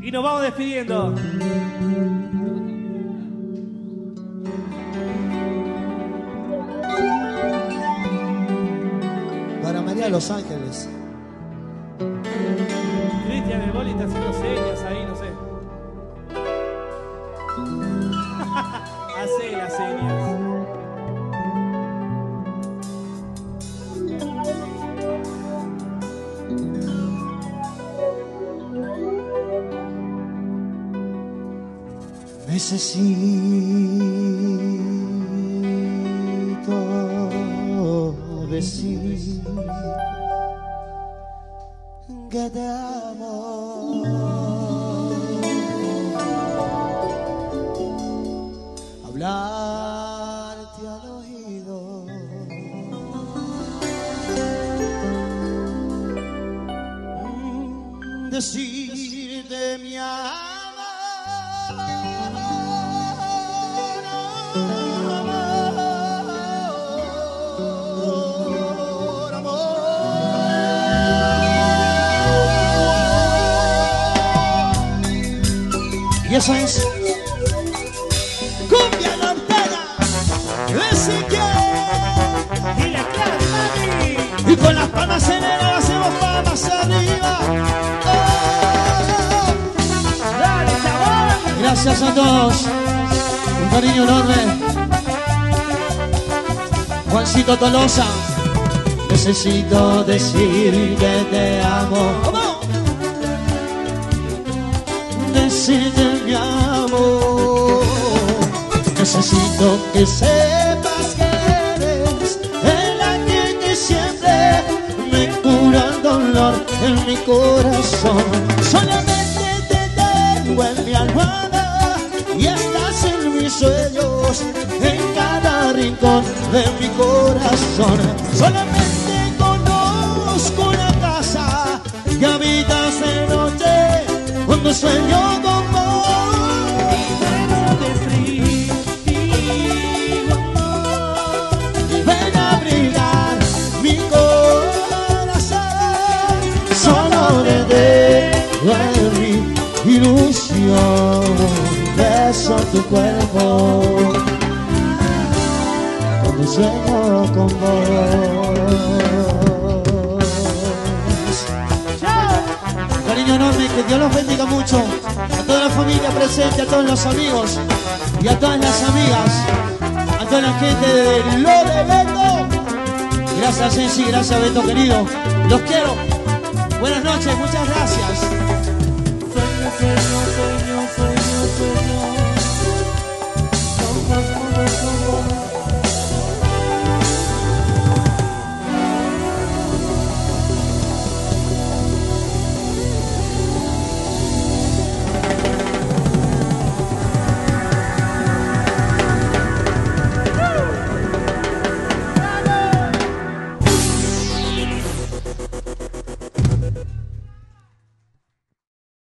Y nos vamos despidiendo. Para María de los Ángeles. Cristian el Boli está haciendo señas ahí, no sé. Hace las señas. Necesito decir que te amo. Hablarte al oído. Decirte mi amor. Y esa es cumbia norteña, Y la clave, mami. y con las palmas en el aire hacemos palmas arriba. Dale, chabón. Gracias a todos, un cariño enorme. Juancito Tolosa, necesito decir que te amo. Decirte mi amor, necesito que sepas que eres el ángel que siempre me cura el dolor en mi corazón. Solamente te tengo en mi almohada y estás en mis sueños, en cada rincón de mi corazón. Solamente conozco una casa que habitas de noche cuando sueño con vos. Pero de frío, Ven a brillar mi corazón. Solo te dejo en mi ilusión. Beso tu cuerpo cuando sueño con vos. Cariño enorme, que Dios los bendiga mucho. A toda la familia presente, a todos los amigos y a todas las amigas, a toda la gente de Lo de Beto. Gracias, Ceci, gracias, Beto querido. Los quiero. Buenas noches, muchas gracias.